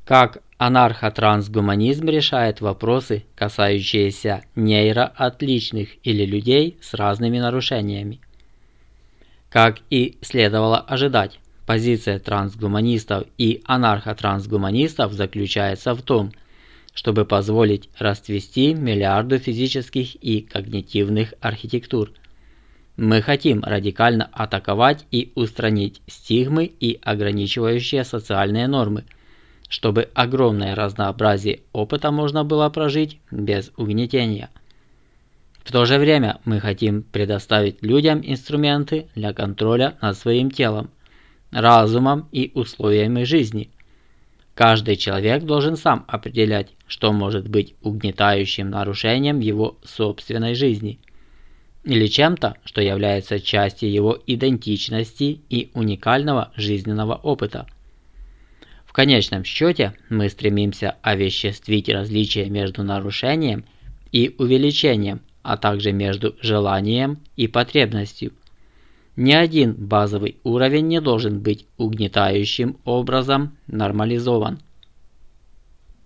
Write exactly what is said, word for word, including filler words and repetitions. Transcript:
Как анархотрансгуманизм решает вопросы, касающиеся нейроотличных или людей с разными нарушениями. Как и следовало ожидать, позиция трансгуманистов и анархотрансгуманистов заключается в том, чтобы позволить расцвести миллиарду физических и когнитивных архитектур. Мы хотим радикально атаковать и устранить стигмы и ограничивающие социальные нормы, чтобы огромное разнообразие опыта можно было прожить без угнетения. В то же время мы хотим предоставить людям инструменты для контроля над своим телом, разумом и условиями жизни. Каждый человек должен сам определять, что может быть угнетающим нарушением его собственной жизни, или чем-то, что является частью его идентичности и уникального жизненного опыта. В конечном счете мы стремимся овеществить различия между нарушением и увеличением, а также между желанием и потребностью. Ни один базовый уровень не должен быть угнетающим образом нормализован.